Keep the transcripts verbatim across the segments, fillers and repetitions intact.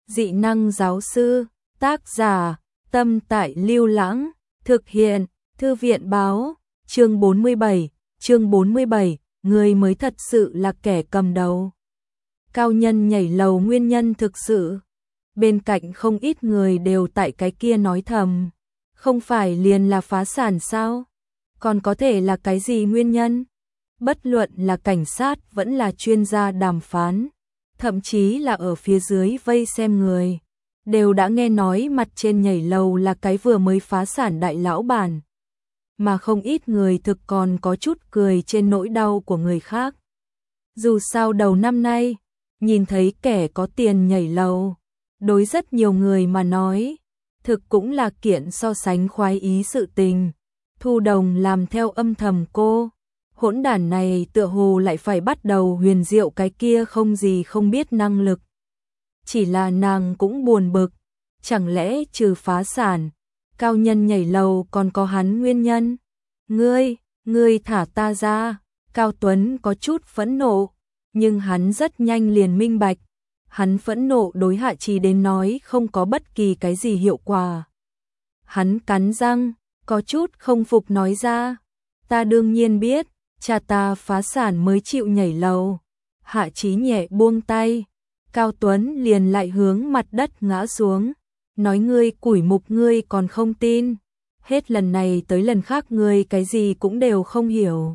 Dị năng giáo sư, tác giả, Tâm Tại Lưu Lãng, thực hiện, Thư viện báo, chương bốn mươi bảy, chương bốn mươi bảy, người mới thật sự là kẻ cầm đầu. Cao nhân nhảy lầu nguyên nhân thực sự. Bên cạnh không ít người đều tại cái kia nói thầm, không phải liền là phá sản sao? Còn có thể là cái gì nguyên nhân? Bất luận là cảnh sát vẫn là chuyên gia đàm phán, thậm chí là ở phía dưới vây xem người, đều đã nghe nói mặt trên nhảy lầu là cái vừa mới phá sản đại lão bản. Mà không ít người thực còn có chút cười trên nỗi đau của người khác. Dù sao đầu năm nay, nhìn thấy kẻ có tiền nhảy lầu, đối rất nhiều người mà nói, thực cũng là kiện so sánh khoái ý sự tình. Thu Đồng làm theo âm thầm cô, hỗn đản này tựa hồ lại phải bắt đầu huyền diệu cái kia không gì không biết năng lực. Chỉ là nàng cũng buồn bực, chẳng lẽ trừ phá sản, cao nhân nhảy lầu còn có hắn nguyên nhân? Ngươi, ngươi thả ta ra. Cao Tuấn có chút phẫn nộ, nhưng hắn rất nhanh liền minh bạch. Hắn phẫn nộ đối Hạ Trì đến nói không có bất kỳ cái gì hiệu quả. Hắn cắn răng, có chút không phục nói ra. Ta đương nhiên biết, cha ta phá sản mới chịu nhảy lầu. Hạ Trì nhẹ buông tay, Cao Tuấn liền lại hướng mặt đất ngã xuống. Nói ngươi củi mục ngươi còn không tin. Hết lần này tới lần khác ngươi cái gì cũng đều không hiểu.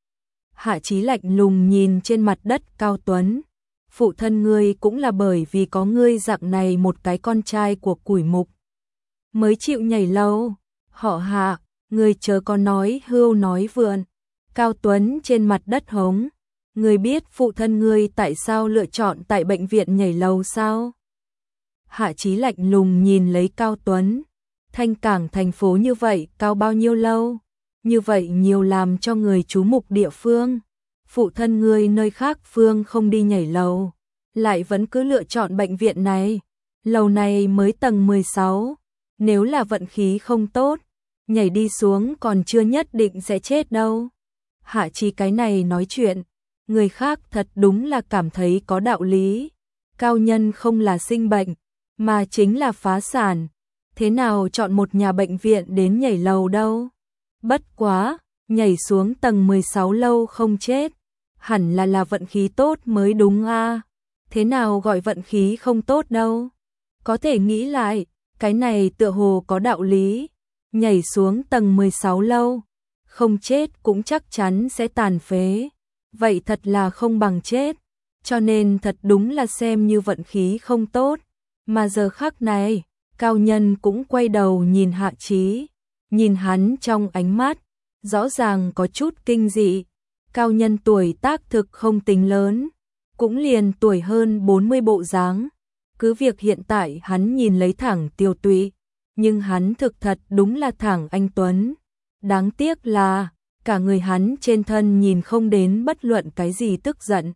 Hạ Chí lạnh lùng nhìn trên mặt đất Cao Tuấn. Phụ thân ngươi cũng là bởi vì có ngươi dạng này một cái con trai của củi mục mới chịu nhảy lầu. Họ Hạ, ngươi chớ có nói hưu nói vượn. Cao Tuấn trên mặt đất hống. Ngươi biết phụ thân ngươi tại sao lựa chọn tại bệnh viện nhảy lầu sao? Hạ Chí lạnh lùng nhìn lấy Cao Tuấn. Thanh Cảng thành phố như vậy cao bao nhiêu lâu? Như vậy nhiều làm cho người chú mục địa phương. Phụ thân ngươi nơi khác phương không đi nhảy lầu, lại vẫn cứ lựa chọn bệnh viện này. Lầu này mới tầng mười sáu, nếu là vận khí không tốt, nhảy đi xuống còn chưa nhất định sẽ chết đâu. Hạ Chí cái này nói chuyện, người khác thật đúng là cảm thấy có đạo lý. Cao nhân không là sinh bệnh, mà chính là phá sản. Thế nào chọn một nhà bệnh viện đến nhảy lầu đâu? Bất quá, nhảy xuống tầng mười sáu lâu không chết, hẳn là là vận khí tốt mới đúng a. À? Thế nào gọi vận khí không tốt đâu? Có thể nghĩ lại, cái này tựa hồ có đạo lý. Nhảy xuống tầng mười sáu lâu, không chết cũng chắc chắn sẽ tàn phế. Vậy thật là không bằng chết, cho nên thật đúng là xem như vận khí không tốt. Mà giờ khắc này, Cao nhân cũng quay đầu nhìn Hạ Chí, nhìn hắn trong ánh mắt, rõ ràng có chút kinh dị. Cao nhân tuổi tác thực không tính lớn, cũng liền tuổi hơn bốn mươi bộ dáng. Cứ việc hiện tại hắn nhìn lấy thẳng tiêu tụy, nhưng hắn thực thật đúng là thẳng anh tuấn. Đáng tiếc là, cả người hắn trên thân nhìn không đến bất luận cái gì tức giận.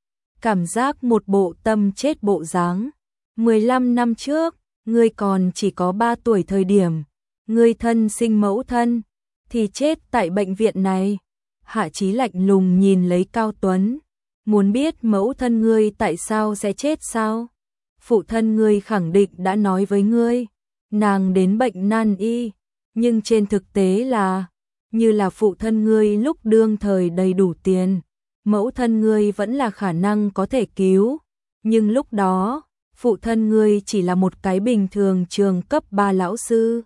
Cảm giác một bộ tâm chết bộ dáng. mười lăm năm trước, ngươi còn chỉ có ba tuổi thời điểm, ngươi thân sinh mẫu thân, thì chết tại bệnh viện này. Hạ Chí lạnh lùng nhìn lấy Cao Tuấn, muốn biết mẫu thân ngươi tại sao sẽ chết sao? Phụ thân ngươi khẳng định đã nói với ngươi, nàng đến bệnh nan y, nhưng trên thực tế là, như là phụ thân ngươi lúc đương thời đầy đủ tiền, mẫu thân ngươi vẫn là khả năng có thể cứu, nhưng lúc đó, phụ thân ngươi chỉ là một cái bình thường trường cấp ba lão sư.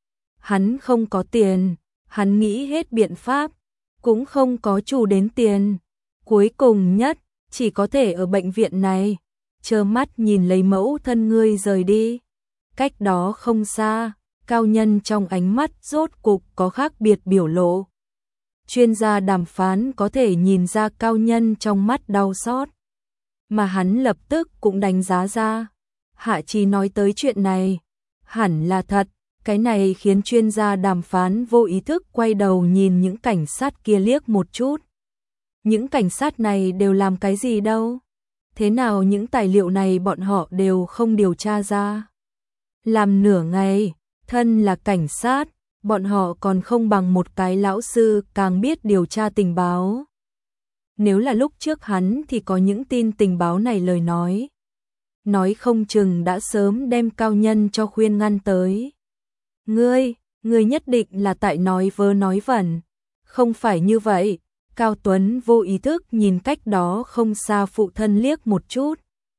Hắn không có tiền, hắn nghĩ hết biện pháp, cũng không có chủ đến tiền. Cuối cùng nhất, chỉ có thể ở bệnh viện này, trơ mắt nhìn lấy mẫu thân ngươi rời đi. Cách đó không xa, Cao nhân trong ánh mắt rốt cục có khác biệt biểu lộ. Chuyên gia đàm phán có thể nhìn ra Cao nhân trong mắt đau xót. Mà hắn lập tức cũng đánh giá ra. Hạ Chí nói tới chuyện này, hẳn là thật. Cái này khiến chuyên gia đàm phán vô ý thức quay đầu nhìn những cảnh sát kia liếc một chút. Những cảnh sát này đều làm cái gì đâu? Thế nào những tài liệu này bọn họ đều không điều tra ra? Làm nửa ngày, thân là cảnh sát, bọn họ còn không bằng một cái lão sư càng biết điều tra tình báo. Nếu là lúc trước hắn thì có những tin tình báo này lời nói. nói không chừng đã sớm đem Cao Nhân cho khuyên ngăn tới. Ngươi, ngươi nhất định là tại nói vớ nói vẩn. Không phải như vậy. Cao Tuấn vô ý thức nhìn cách đó không xa phụ thân liếc một chút.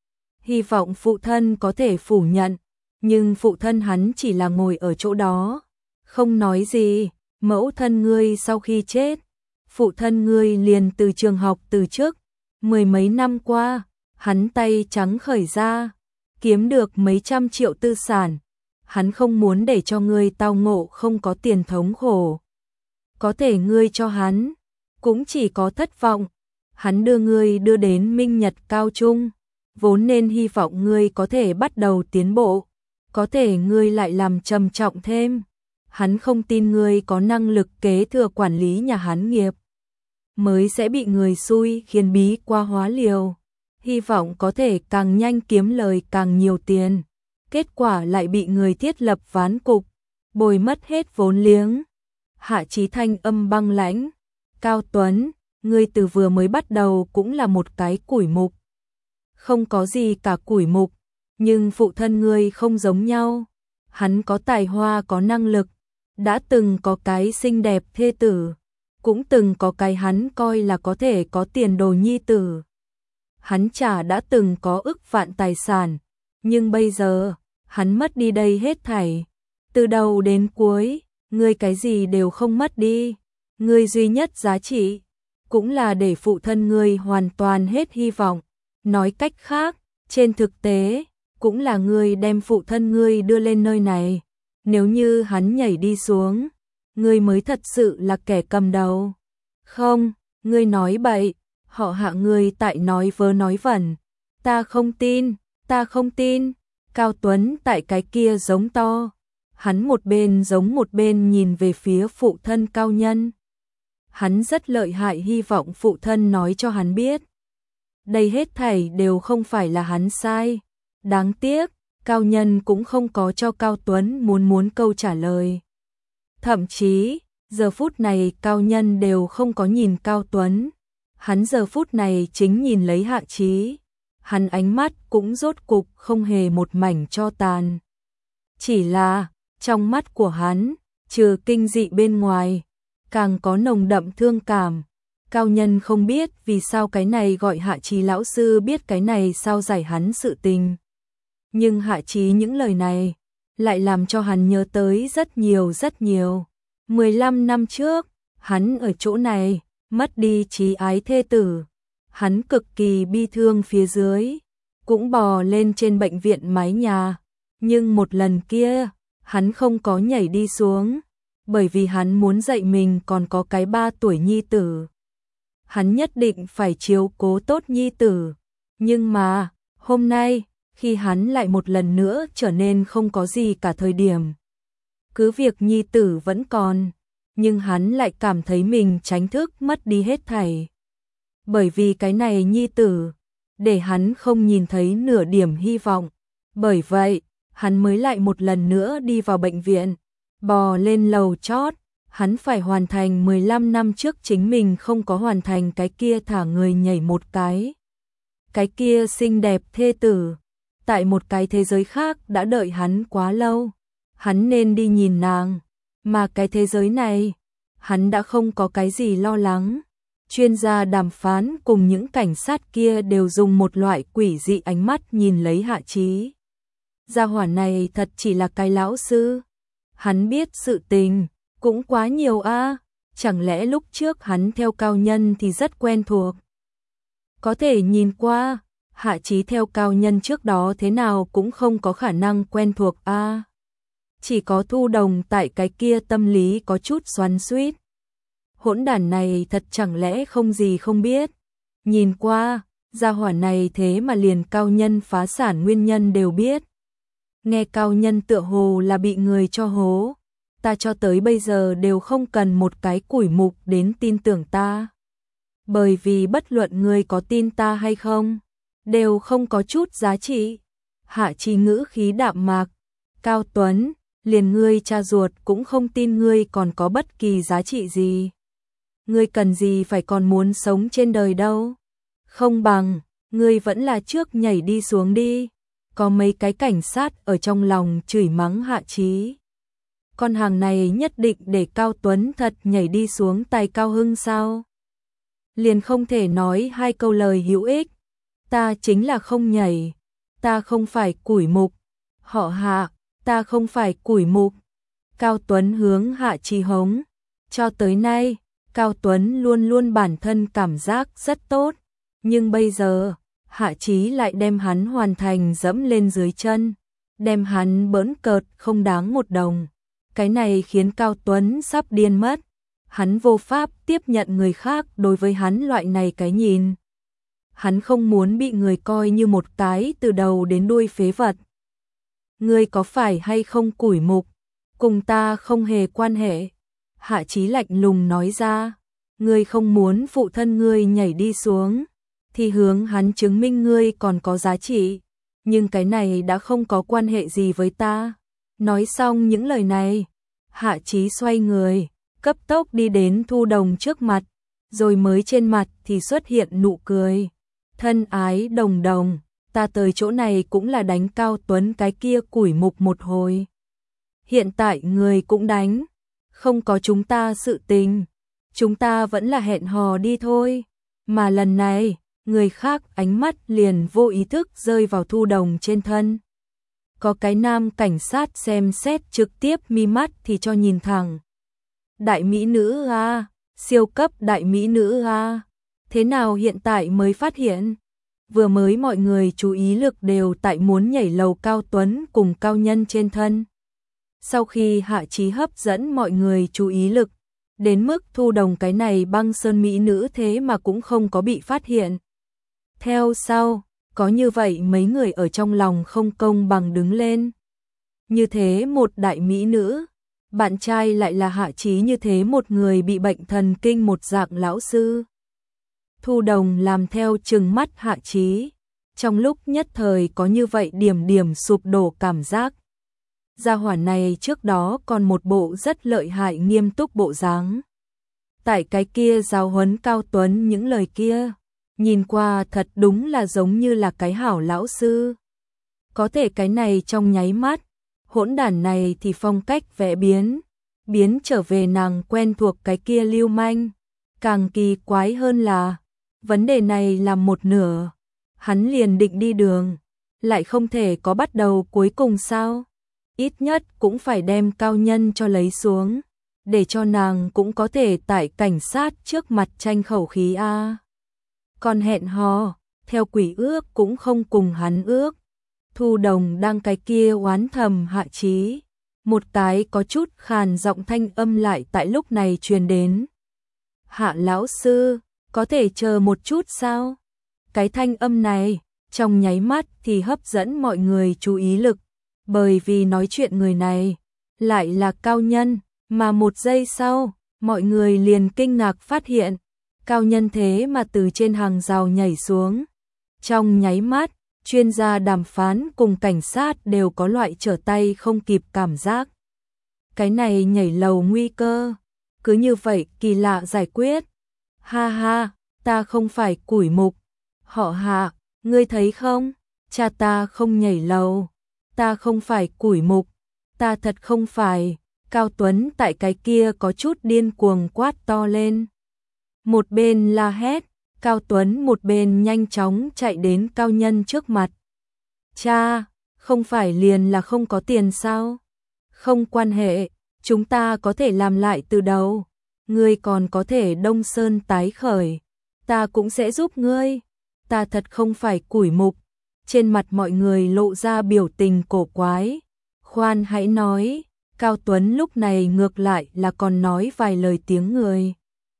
Hy vọng phụ thân có thể phủ nhận, nhưng phụ thân hắn chỉ là ngồi ở chỗ đó, không nói gì. Mẫu thân ngươi sau khi chết, phụ thân ngươi liền từ trường học từ chức, mười mấy năm qua, hắn tay trắng khởi ra, kiếm được mấy trăm triệu tư sản, hắn không muốn để cho ngươi tao ngộ không có tiền thống khổ. Có thể ngươi cho hắn, cũng chỉ có thất vọng. Hắn đưa ngươi đưa đến Minh Nhật Cao Trung, vốn nên hy vọng ngươi có thể bắt đầu tiến bộ, có thể ngươi lại làm trầm trọng thêm. Hắn không tin ngươi có năng lực kế thừa quản lý nhà hắn nghiệp, mới sẽ bị người xui khiến bí qua hóa liều, hy vọng có thể càng nhanh kiếm lời càng nhiều tiền, kết quả lại bị người thiết lập ván cục, bồi mất hết vốn liếng. Hạ Chí thanh âm băng lãnh, Cao Tuấn, ngươi từ vừa mới bắt đầu cũng là một cái củi mục. Không có gì cả củi mục, nhưng phụ thân ngươi không giống nhau, hắn có tài hoa có năng lực, đã từng có cái xinh đẹp thê tử, cũng từng có cái hắn coi là có thể có tiền đồ nhi tử. Hắn chả đã từng có ức vạn tài sản, nhưng bây giờ, hắn mất đi đây hết thảy. Từ đầu đến cuối, ngươi cái gì đều không mất đi, ngươi duy nhất giá trị, cũng là để phụ thân ngươi hoàn toàn hết hy vọng. Nói cách khác, trên thực tế, cũng là ngươi đem phụ thân ngươi đưa lên nơi này. Nếu như hắn nhảy đi xuống, ngươi mới thật sự là kẻ cầm đầu. Không, ngươi nói bậy, họ Hạ ngươi tại nói vớ nói vẩn. Ta không tin, ta không tin. Cao Tuấn tại cái kia giống to. Hắn một bên giống một bên nhìn về phía phụ thân Cao Nhân. Hắn rất lợi hại, hy vọng phụ thân nói cho hắn biết. Đây hết thảy đều không phải là hắn sai. Đáng tiếc, Cao Nhân cũng không có cho Cao Tuấn muốn muốn câu trả lời. Thậm chí, giờ phút này Cao Nhân đều không có nhìn Cao Tuấn. Hắn giờ phút này chính nhìn lấy Hạ Chí. Hắn ánh mắt cũng rốt cục không hề một mảnh cho tàn. Chỉ là, trong mắt của hắn, trừ kinh dị bên ngoài, càng có nồng đậm thương cảm. Cao Nhân không biết vì sao cái này gọi Hạ Chí lão sư biết cái này sao giải hắn sự tình. Nhưng Hạ Chí những lời này lại làm cho hắn nhớ tới rất nhiều rất nhiều. mười lăm năm trước, hắn ở chỗ này, mất đi chí ái thê tử. Hắn cực kỳ bi thương phía dưới, cũng bò lên trên bệnh viện mái nhà. Nhưng một lần kia, hắn không có nhảy đi xuống, bởi vì hắn muốn dạy mình còn có cái ba tuổi nhi tử. Hắn nhất định phải chiếu cố tốt nhi tử. Nhưng mà, hôm nay, khi hắn lại một lần nữa trở nên không có gì cả thời điểm. Cứ việc nhi tử vẫn còn, nhưng hắn lại cảm thấy mình tránh thức mất đi hết thảy. Bởi vì cái này nhi tử, để hắn không nhìn thấy nửa điểm hy vọng. Bởi vậy, hắn mới lại một lần nữa đi vào bệnh viện, bò lên lầu chót. Hắn phải hoàn thành mười lăm năm trước chính mình không có hoàn thành cái kia thả người nhảy một cái. Cái kia xinh đẹp thê tử, tại một cái thế giới khác đã đợi hắn quá lâu. Hắn nên đi nhìn nàng, mà cái thế giới này, hắn đã không có cái gì lo lắng. Chuyên gia đàm phán cùng những cảnh sát kia đều dùng một loại quỷ dị ánh mắt nhìn lấy Hạ Chí. Gia hỏa này thật chỉ là cái lão sư. Hắn biết sự tình cũng quá nhiều a, à. Chẳng lẽ lúc trước hắn theo Cao Nhân thì rất quen thuộc. Có thể nhìn qua, Hạ Chí theo Cao Nhân trước đó thế nào cũng không có khả năng quen thuộc a. À. Chỉ có Thu Đồng tại cái kia tâm lý có chút xoắn xuýt. Hỗn đản này thật chẳng lẽ không gì không biết. Nhìn qua, gia hỏa này thế mà liền Cao Nhân phá sản nguyên nhân đều biết. Nghe Cao Nhân tựa hồ là bị người cho hố. Ta cho tới bây giờ đều không cần một cái củi mục đến tin tưởng ta. Bởi vì bất luận ngươi có tin ta hay không, đều không có chút giá trị. Hạ Chí ngữ khí đạm mạc. Cao Tuấn, liền ngươi cha ruột cũng không tin ngươi còn có bất kỳ giá trị gì. Ngươi cần gì phải còn muốn sống trên đời đâu. Không bằng, ngươi vẫn là trước nhảy đi xuống đi. có mấy cái cảnh sát ở trong lòng chửi mắng Hạ Chí. Con hàng này nhất định để Cao Tuấn thật nhảy đi xuống tay Cao Hưng sao? Liền không thể nói hai câu lời hữu ích. Ta chính là không nhảy, ta không phải củi mục. Họ Hạ, ta không phải củi mục. Cao Tuấn hướng Hạ Chí hống. Cho tới nay, Cao Tuấn luôn luôn bản thân cảm giác rất tốt, nhưng bây giờ, Hạ Chí lại đem hắn hoàn thành dẫm lên dưới chân, đem hắn bỡn cợt không đáng một đồng. Cái này khiến Cao Tuấn sắp điên mất, hắn vô pháp tiếp nhận người khác đối với hắn loại này cái nhìn. Hắn không muốn bị người coi như một cái từ đầu đến đuôi phế vật. Ngươi có phải hay không củi mục, cùng ta không hề quan hệ. Hạ Chí lạnh lùng nói ra, ngươi không muốn phụ thân ngươi nhảy đi xuống, thì hướng hắn chứng minh ngươi còn có giá trị, nhưng cái này đã không có quan hệ gì với ta. Nói xong những lời này, Hạ Chí xoay người, cấp tốc đi đến Thu Đồng trước mặt, rồi mới trên mặt thì xuất hiện nụ cười. Thân ái Đồng Đồng, ta tới chỗ này cũng là đánh Cao Tuấn cái kia củi mục một hồi. Hiện tại người cũng đánh, không có chúng ta sự tình, chúng ta vẫn là hẹn hò đi thôi. Mà lần này, người khác ánh mắt liền vô ý thức rơi vào Thu Đồng trên thân. Có cái nam cảnh sát xem xét trực tiếp mi mắt thì cho nhìn thẳng. Đại mỹ nữ a, siêu cấp đại mỹ nữ a. Thế nào hiện tại mới phát hiện? Vừa mới mọi người chú ý lực đều tại muốn nhảy lầu Cao Tuấn cùng Cao Nhân trên thân. Sau khi Hạ Chí hấp dẫn mọi người chú ý lực, đến mức Thu Đồng cái này băng sơn mỹ nữ thế mà cũng không có bị phát hiện. Theo sau, có như vậy mấy người ở trong lòng không công bằng đứng lên. Như thế một đại mỹ nữ, bạn trai lại là Hạ Chí như thế một người bị bệnh thần kinh một dạng lão sư. Thu Đồng làm theo trừng mắt Hạ Chí, trong lúc nhất thời có như vậy điểm điểm sụp đổ cảm giác. Gia hỏa này trước đó còn một bộ rất lợi hại nghiêm túc bộ dáng. Tại cái kia giáo huấn Cao Tuấn những lời kia, nhìn qua thật đúng là giống như là cái hảo lão sư. Có thể cái này trong nháy mắt, hỗn đản này thì phong cách vẽ biến, biến trở về nàng quen thuộc cái kia lưu manh. Càng kỳ quái hơn là, vấn đề này làm một nửa, hắn liền định đi đường, lại không thể có bắt đầu cuối cùng sao? Ít nhất cũng phải đem Cao Nhân cho lấy xuống, để cho nàng cũng có thể tại cảnh sát trước mặt tranh khẩu khí a. Còn hẹn hò, theo quỷ ước cũng không cùng hắn ước. Thu Đồng đang cái kia oán thầm Hạ Chí, một cái có chút khàn giọng thanh âm lại tại lúc này truyền đến. Hạ lão sư, có thể chờ một chút sao? Cái thanh âm này, trong nháy mắt thì hấp dẫn mọi người chú ý lực, bởi vì nói chuyện người này lại là Cao Nhân, mà một giây sau, mọi người liền kinh ngạc phát hiện, Cao Nhân thế mà từ trên hàng rào nhảy xuống. Trong nháy mắt, chuyên gia đàm phán cùng cảnh sát đều có loại trở tay không kịp cảm giác. Cái này nhảy lầu nguy cơ, cứ như vậy kỳ lạ giải quyết. Ha ha, ta không phải củi mục. Họ Hạ, ngươi thấy không? Cha ta không nhảy lầu. Ta không phải củi mục. Ta thật không phải. Cao Tuấn tại cái kia có chút điên cuồng quát to lên. Một bên la hét, Cao Tuấn một bên nhanh chóng chạy đến Cao Nhân trước mặt. Cha, không phải liền là không có tiền sao? Không quan hệ, chúng ta có thể làm lại từ đầu. Ngươi còn có thể đông sơn tái khởi. Ta cũng sẽ giúp ngươi. Ta thật không phải củi mục. Trên mặt mọi người lộ ra biểu tình cổ quái. Khoan hãy nói, Cao Tuấn lúc này ngược lại là còn nói vài lời tiếng người.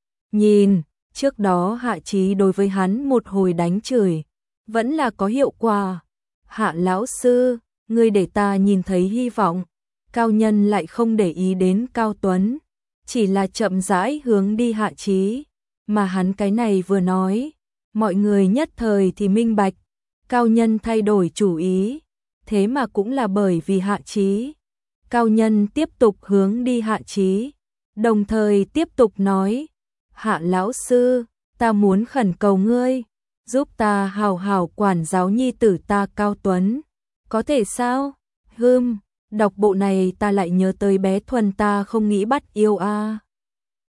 Nhìn, trước đó Hạ Chí đối với hắn một hồi đánh chửi, vẫn là có hiệu quả. Hạ lão sư, ngươi để ta nhìn thấy hy vọng. Cao Nhân lại không để ý đến Cao Tuấn, chỉ là chậm rãi hướng đi Hạ Chí, mà hắn cái này vừa nói, mọi người nhất thời thì minh bạch, Cao Nhân thay đổi chủ ý, thế mà cũng là bởi vì Hạ Chí. Cao Nhân tiếp tục hướng đi Hạ Chí, đồng thời tiếp tục nói, Hạ lão sư, ta muốn khẩn cầu ngươi, giúp ta hào hào quản giáo nhi tử ta Cao Tuấn. Có thể sao? Hừm, đọc bộ này ta lại nhớ tới bé Thuần ta không nghĩ bắt yêu a.